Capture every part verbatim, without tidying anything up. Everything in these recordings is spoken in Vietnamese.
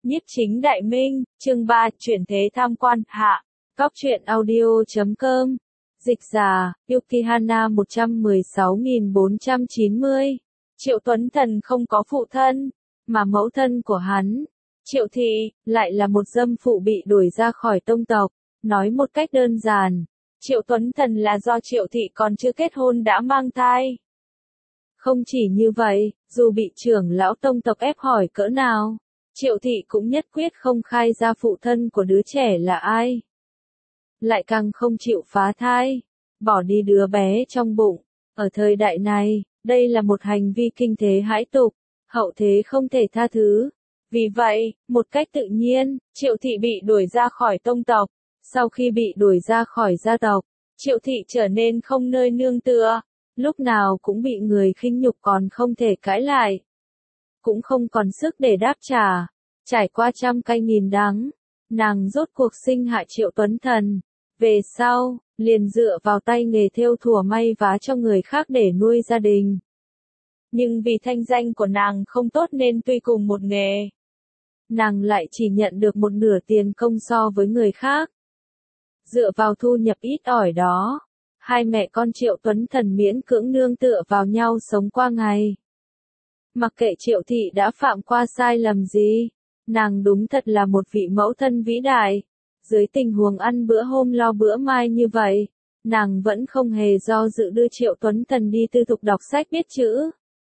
Nhiếp chính đại minh, chương ba, chuyển thế tham quan, hạ. Góc truyện audio chấm com. Dịch giả, Yukihana một trăm mười sáu nghìn bốn trăm chín mươi. Triệu Tuấn Thần không có phụ thân, mà mẫu thân của hắn, Triệu Thị, lại là một dâm phụ bị đuổi ra khỏi tông tộc. Nói một cách đơn giản, Triệu Tuấn Thần là do Triệu Thị còn chưa kết hôn đã mang thai. Không chỉ như vậy, dù bị trưởng lão tông tộc ép hỏi cỡ nào, Triệu Thị cũng nhất quyết không khai ra phụ thân của đứa trẻ là ai. Lại càng không chịu phá thai, bỏ đi đứa bé trong bụng. Ở thời đại này, đây là một hành vi kinh thế hãi tục, hậu thế không thể tha thứ. Vì vậy, một cách tự nhiên, Triệu Thị bị đuổi ra khỏi tông tộc. Sau khi bị đuổi ra khỏi gia tộc, Triệu Thị trở nên không nơi nương tựa, lúc nào cũng bị người khinh nhục còn không thể cãi lại. Cũng không còn sức để đáp trả. Trải qua trăm cay nghìn đắng, nàng rốt cuộc sinh hạ Triệu Tuấn Thần. Về sau, liền dựa vào tay nghề thêu thùa may vá cho người khác để nuôi gia đình. Nhưng vì thanh danh của nàng không tốt nên tuy cùng một nghề, nàng lại chỉ nhận được một nửa tiền công so với người khác. Dựa vào thu nhập ít ỏi đó, hai mẹ con Triệu Tuấn Thần miễn cưỡng nương tựa vào nhau sống qua ngày. Mặc kệ Triệu Thị đã phạm qua sai lầm gì, nàng đúng thật là một vị mẫu thân vĩ đại. Dưới tình huống ăn bữa hôm lo bữa mai như vậy, nàng vẫn không hề do dự đưa Triệu Tuấn Thần đi tư thục đọc sách biết chữ.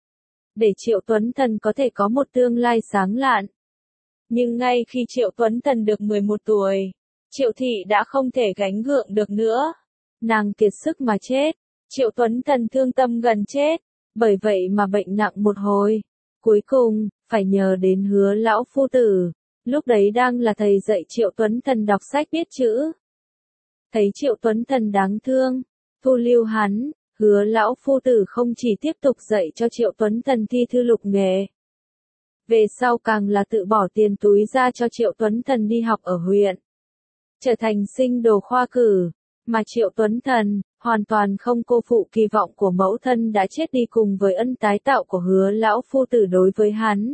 Để Triệu Tuấn Thần có thể có một tương lai sáng lạn. Nhưng ngay khi Triệu Tuấn Thần được mười một tuổi, Triệu Thị đã không thể gánh gượng được nữa. Nàng kiệt sức mà chết. Triệu Tuấn Thần thương tâm gần chết, bởi vậy mà bệnh nặng một hồi. Cuối cùng, phải nhờ đến Hứa lão phu tử. Lúc đấy đang là thầy dạy Triệu Tuấn Thần đọc sách biết chữ. Thấy Triệu Tuấn Thần đáng thương, thu lưu hắn, Hứa lão phu tử không chỉ tiếp tục dạy cho Triệu Tuấn Thần thi thư lục nghề. Về sau càng là tự bỏ tiền túi ra cho Triệu Tuấn Thần đi học ở huyện. Trở thành sinh đồ khoa cử, mà Triệu Tuấn Thần, hoàn toàn không cô phụ kỳ vọng của mẫu thân đã chết đi cùng với ân tái tạo của Hứa lão phu tử đối với hắn.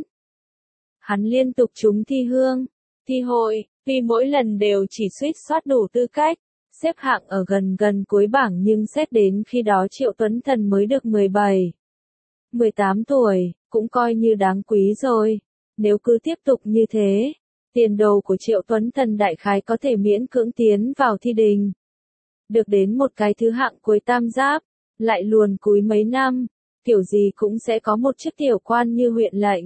Hắn liên tục trúng thi hương, thi hội, tuy mỗi lần đều chỉ suýt soát đủ tư cách, xếp hạng ở gần gần cuối bảng nhưng xét đến khi đó Triệu Tuấn Thần mới được mười bảy, mười tám tuổi, cũng coi như đáng quý rồi. Nếu cứ tiếp tục như thế, tiền đồ của Triệu Tuấn Thần đại khái có thể miễn cưỡng tiến vào thi đình. Được đến một cái thứ hạng cuối tam giáp, lại luồn cúi mấy năm, kiểu gì cũng sẽ có một chức tiểu quan như huyện lệnh.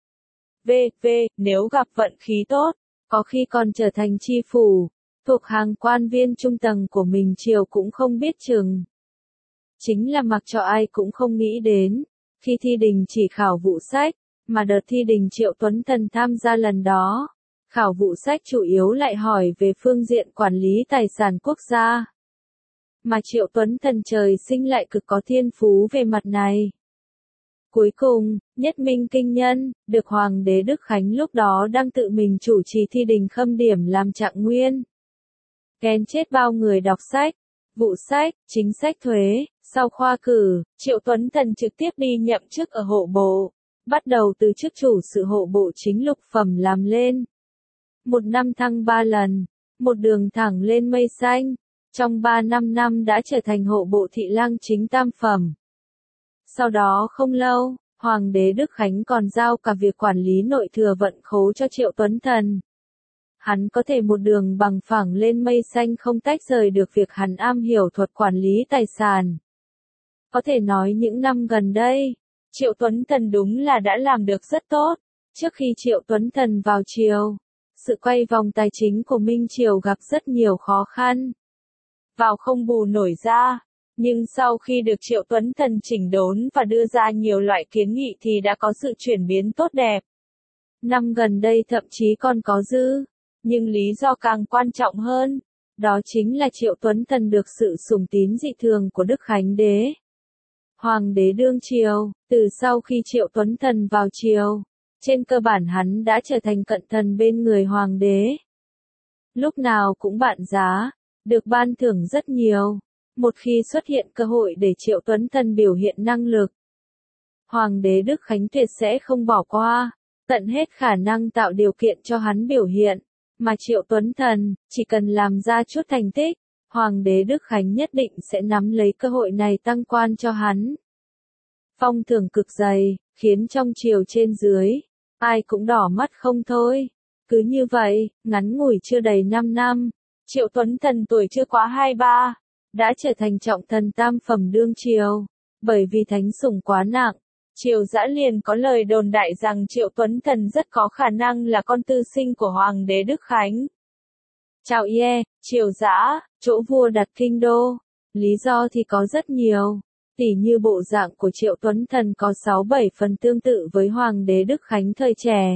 V. V. Nếu gặp vận khí tốt, có khi còn trở thành tri phủ, thuộc hàng quan viên trung tầng của mình triều cũng không biết chừng. Chính là mặc cho ai cũng không nghĩ đến, khi thi đình chỉ khảo vụ sách, mà đợt thi đình Triệu Tuấn Thần tham gia lần đó, khảo vụ sách chủ yếu lại hỏi về phương diện quản lý tài sản quốc gia. Mà Triệu Tuấn Thần trời sinh lại cực có thiên phú về mặt này. Cuối cùng, Nhất Minh Kinh Nhân, được Hoàng đế Đức Khánh lúc đó đang tự mình chủ trì thi đình khâm điểm làm trạng nguyên. Ghen chết bao người đọc sách, vụ sách, chính sách thuế, sau khoa cử, Triệu Tuấn Thần trực tiếp đi nhậm chức ở hộ bộ, bắt đầu từ chức chủ sự hộ bộ chính lục phẩm làm lên. Một năm thăng ba lần, một đường thẳng lên mây xanh, trong ba năm năm đã trở thành hộ bộ thị lang chính tam phẩm. Sau đó không lâu, Hoàng đế Đức Khánh còn giao cả việc quản lý nội thừa vận khố cho Triệu Tuấn Thần. Hắn có thể một đường bằng phẳng lên mây xanh không tách rời được việc hắn am hiểu thuật quản lý tài sản. Có thể nói những năm gần đây, Triệu Tuấn Thần đúng là đã làm được rất tốt. Trước khi Triệu Tuấn Thần vào triều, sự quay vòng tài chính của Minh Triều gặp rất nhiều khó khăn. Vào không bù nổi ra. Nhưng sau khi được Triệu Tuấn Thần chỉnh đốn và đưa ra nhiều loại kiến nghị thì đã có sự chuyển biến tốt đẹp. Năm gần đây thậm chí còn có dư, nhưng lý do càng quan trọng hơn, đó chính là Triệu Tuấn Thần được sự sùng tín dị thường của Đức Khánh đế. Hoàng đế đương triều, từ sau khi Triệu Tuấn Thần vào triều, trên cơ bản hắn đã trở thành cận thần bên người Hoàng đế. Lúc nào cũng bạn giá, được ban thưởng rất nhiều. Một khi xuất hiện cơ hội để Triệu Tuấn Thần biểu hiện năng lực, Hoàng đế Đức Khánh tuyệt sẽ không bỏ qua. tận hết khả năng tạo điều kiện cho hắn biểu hiện, mà Triệu Tuấn Thần, chỉ cần làm ra chút thành tích, Hoàng đế Đức Khánh nhất định sẽ nắm lấy cơ hội này tăng quan cho hắn. Phong thưởng cực dày, khiến trong triều trên dưới, ai cũng đỏ mắt không thôi. Cứ như vậy, ngắn ngủi chưa đầy năm năm, Triệu Tuấn Thần tuổi chưa quá hai ba, đã trở thành trọng thần tam phẩm đương triều. Bởi vì thánh sủng quá nặng, Triều Dã liền có lời đồn đại rằng Triệu Tuấn Thần rất có khả năng là con tư sinh của Hoàng đế Đức Khánh. Chào yeah, Triều Dã, chỗ vua đặt kinh đô. Lý do thì có rất nhiều, tỉ như bộ dạng của Triệu Tuấn Thần có sáu bảy phần tương tự với Hoàng đế Đức Khánh thời trẻ.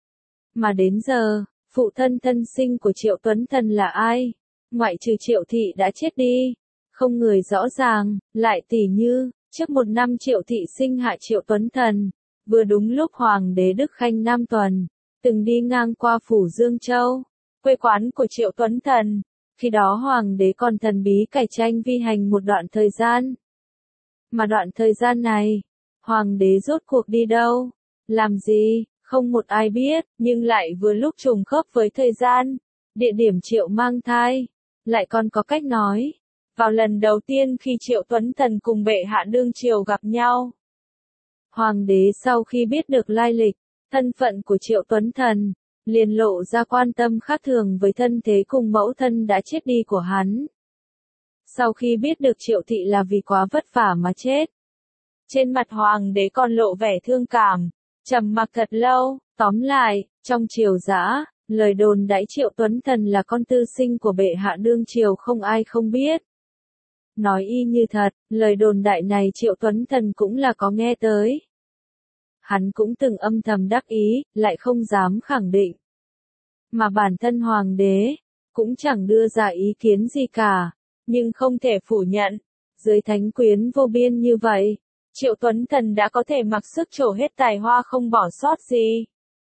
Mà đến giờ, phụ thân thân sinh của Triệu Tuấn Thần là ai? Ngoại trừ Triệu Thị đã chết đi, không người rõ ràng. Lại tỉ như, trước một năm Triệu Thị sinh hạ Triệu Tuấn Thần, vừa đúng lúc Hoàng đế Đức Khánh Nam Tuần, từng đi ngang qua phủ Dương Châu, quê quán của Triệu Tuấn Thần. Khi đó Hoàng đế còn thần bí cải tranh vi hành một đoạn thời gian. Mà đoạn thời gian này, Hoàng đế rốt cuộc đi đâu? Làm gì? Không một ai biết, nhưng lại vừa lúc trùng khớp với thời gian, địa điểm Triệu mang thai. Lại còn có cách nói, vào lần đầu tiên khi Triệu Tuấn Thần cùng bệ hạ đương triều gặp nhau, Hoàng đế sau khi biết được lai lịch, thân phận của Triệu Tuấn Thần, liền lộ ra quan tâm khác thường với thân thế cùng mẫu thân đã chết đi của hắn. Sau khi biết được Triệu Thị là vì quá vất vả mà chết, trên mặt Hoàng đế còn lộ vẻ thương cảm, trầm mặc thật lâu. Tóm lại, trong Triều Dã, lời đồn đãi Triệu Tuấn Thần là con tư sinh của bệ hạ đương triều không ai không biết. Nói y như thật, lời đồn đại này Triệu Tuấn Thần cũng là có nghe tới. Hắn cũng từng âm thầm đắc ý, lại không dám khẳng định. Mà bản thân Hoàng đế, cũng chẳng đưa ra ý kiến gì cả, nhưng không thể phủ nhận, dưới thánh quyến vô biên như vậy, Triệu Tuấn Thần đã có thể mặc sức trổ hết tài hoa không bỏ sót gì.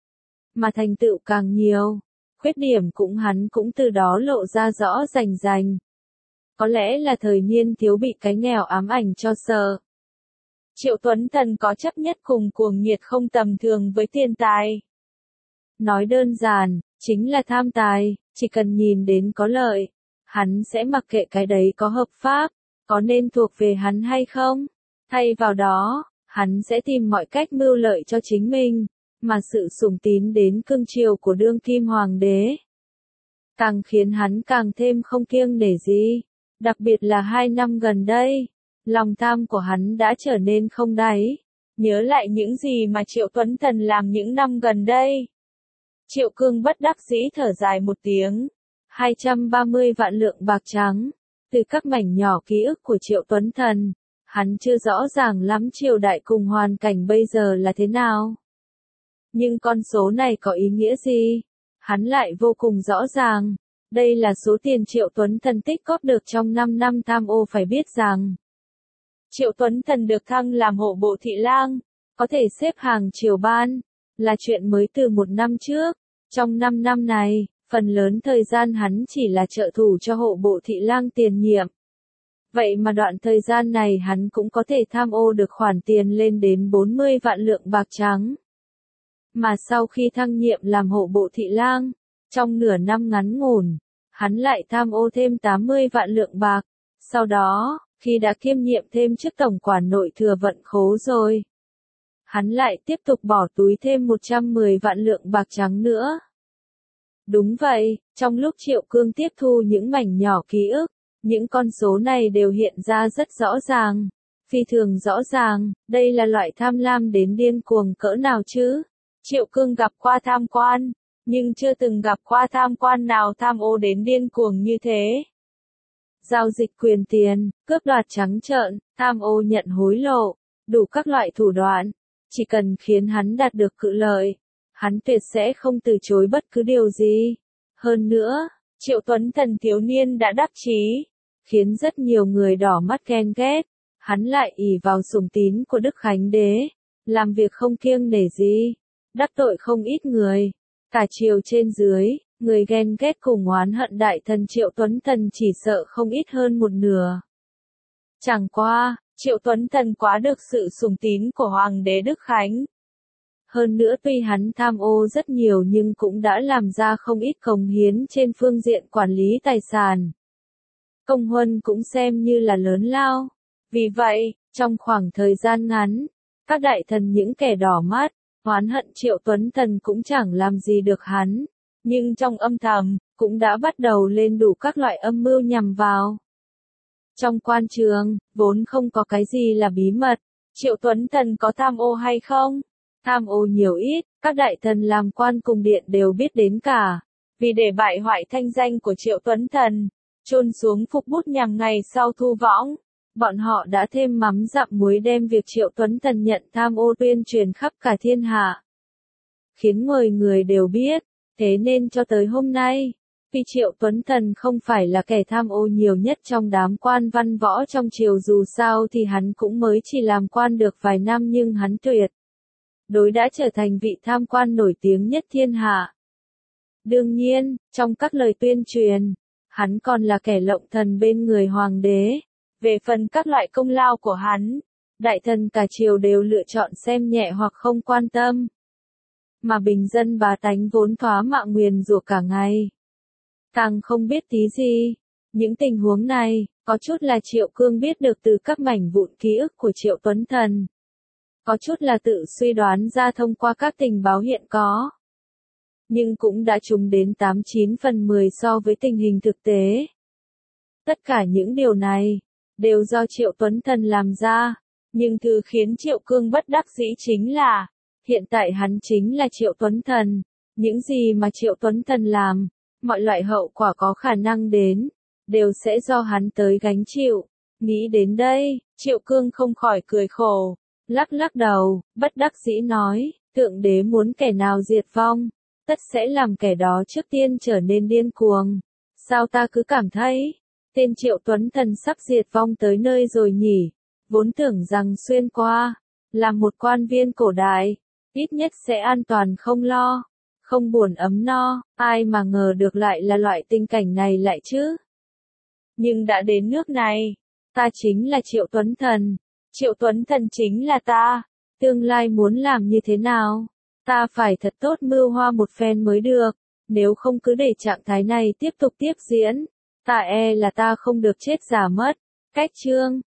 Mà thành tựu càng nhiều, khuyết điểm cũng hắn cũng từ đó lộ ra rõ rành rành. Có lẽ là thời niên thiếu bị cái nghèo ám ảnh cho sợ. Triệu Tuấn Thần có chấp nhất cùng cuồng nhiệt không tầm thường với tiền tài. Nói đơn giản, chính là tham tài, chỉ cần nhìn đến có lợi, hắn sẽ mặc kệ cái đấy có hợp pháp, có nên thuộc về hắn hay không. Thay vào đó, hắn sẽ tìm mọi cách mưu lợi cho chính mình, mà sự sủng tín đến cương triều của đương kim hoàng đế càng khiến hắn càng thêm không kiêng nể gì. Đặc biệt là hai năm gần đây, lòng tham của hắn đã trở nên không đáy. Nhớ lại những gì mà Triệu Tuấn Thần làm những năm gần đây, Triệu Cương bất đắc dĩ thở dài một tiếng. hai trăm ba mươi vạn lượng bạc trắng, từ các mảnh nhỏ ký ức của Triệu Tuấn Thần, hắn chưa rõ ràng lắm triều đại cùng hoàn cảnh bây giờ là thế nào. Nhưng con số này có ý nghĩa gì? Hắn lại vô cùng rõ ràng. Đây là số tiền Triệu Tuấn Thần tích góp được trong năm năm tham ô. Phải biết rằng, Triệu Tuấn Thần được thăng làm hộ bộ thị lang, có thể xếp hàng triều ban, là chuyện mới từ một năm trước. Trong năm năm này, phần lớn thời gian hắn chỉ là trợ thủ cho hộ bộ thị lang tiền nhiệm. Vậy mà đoạn thời gian này hắn cũng có thể tham ô được khoản tiền lên đến bốn mươi vạn lượng bạc trắng. Mà sau khi thăng nhiệm làm hộ bộ thị lang, trong nửa năm ngắn ngủn, hắn lại tham ô thêm tám mươi vạn lượng bạc. Sau đó, khi đã kiêm nhiệm thêm chức tổng quản nội thừa vận khố rồi, hắn lại tiếp tục bỏ túi thêm một trăm mười vạn lượng bạc trắng nữa. Đúng vậy, trong lúc Triệu Cương tiếp thu những mảnh nhỏ ký ức, những con số này đều hiện ra rất rõ ràng, phi thường rõ ràng. Đây là loại tham lam đến điên cuồng cỡ nào chứ? Triệu Cương gặp qua tham quan, nhưng chưa từng gặp qua tham quan nào tham ô đến điên cuồng như thế. Giao dịch quyền tiền, cướp đoạt trắng trợn, tham ô nhận hối lộ, đủ các loại thủ đoạn. Chỉ cần khiến hắn đạt được cự lợi, hắn tuyệt sẽ không từ chối bất cứ điều gì. Hơn nữa, Triệu Tuấn Thần thiếu niên đã đắc chí, khiến rất nhiều người đỏ mắt ghen ghét. Hắn lại ỷ vào sủng tín của Đức Khánh Đế, làm việc không kiêng nể gì, đắc tội không ít người. Cả triều trên dưới, người ghen ghét cùng oán hận đại thần Triệu Tuấn Thần chỉ sợ không ít hơn một nửa. Chẳng qua, Triệu Tuấn Thần quá được sự sủng tín của Hoàng đế Đức Khánh. Hơn nữa tuy hắn tham ô rất nhiều nhưng cũng đã làm ra không ít cống hiến trên phương diện quản lý tài sản. Công huân cũng xem như là lớn lao. Vì vậy, trong khoảng thời gian ngắn, các đại thần những kẻ đỏ mắt, oán hận Triệu Tuấn Thần cũng chẳng làm gì được hắn. Nhưng trong âm thầm, cũng đã bắt đầu lên đủ các loại âm mưu nhằm vào. Trong quan trường, vốn không có cái gì là bí mật. Triệu Tuấn Thần có tham ô hay không? Tham ô nhiều ít, các đại thần làm quan cùng điện đều biết đến cả. Vì để bại hoại thanh danh của Triệu Tuấn Thần, chôn xuống phục bút nhằm ngày sau thu võng, bọn họ đã thêm mắm dặm muối đem việc Triệu Tuấn Thần nhận tham ô tuyên truyền khắp cả thiên hạ. Khiến người người đều biết, thế nên cho tới hôm nay, vì Triệu Tuấn Thần không phải là kẻ tham ô nhiều nhất trong đám quan văn võ trong triều, dù sao thì hắn cũng mới chỉ làm quan được vài năm nhưng hắn tuyệt đối đã trở thành vị tham quan nổi tiếng nhất thiên hạ. Đương nhiên, trong các lời tuyên truyền, hắn còn là kẻ lộng thần bên người hoàng đế. Về phần các loại công lao của hắn, đại thần cả triều đều lựa chọn xem nhẹ hoặc không quan tâm. Mà bình dân bá tánh vốn thoá mạ nguyền rủa cả ngày, càng không biết tí gì. Những tình huống này, có chút là Triệu Cương biết được từ các mảnh vụn ký ức của Triệu Tuấn Thần. Có chút là tự suy đoán ra thông qua các tình báo hiện có. Nhưng cũng đã trùng đến tám chín phần mười so với tình hình thực tế. Tất cả những điều này, đều do Triệu Tuấn Thần làm ra. Nhưng thứ khiến Triệu Cương bất đắc dĩ chính là, hiện tại hắn chính là Triệu Tuấn Thần. Những gì mà Triệu Tuấn Thần làm, mọi loại hậu quả có khả năng đến, đều sẽ do hắn tới gánh chịu. Nghĩ đến đây, Triệu Cương không khỏi cười khổ, lắc lắc đầu, bất đắc dĩ nói, Thượng Đế muốn kẻ nào diệt vong, tất sẽ làm kẻ đó trước tiên trở nên điên cuồng. Sao ta cứ cảm thấy, tên Triệu Tuấn Thần sắp diệt vong tới nơi rồi nhỉ? Vốn tưởng rằng xuyên qua, là một quan viên cổ đại, ít nhất sẽ an toàn không lo, không buồn ấm no, ai mà ngờ được lại là loại tình cảnh này lại chứ. Nhưng đã đến nước này, ta chính là Triệu Tuấn Thần, Triệu Tuấn Thần chính là ta, tương lai muốn làm như thế nào, ta phải thật tốt mưu hoa một phen mới được, nếu không cứ để trạng thái này tiếp tục tiếp diễn, ta e là ta không được chết già mất. Cách chương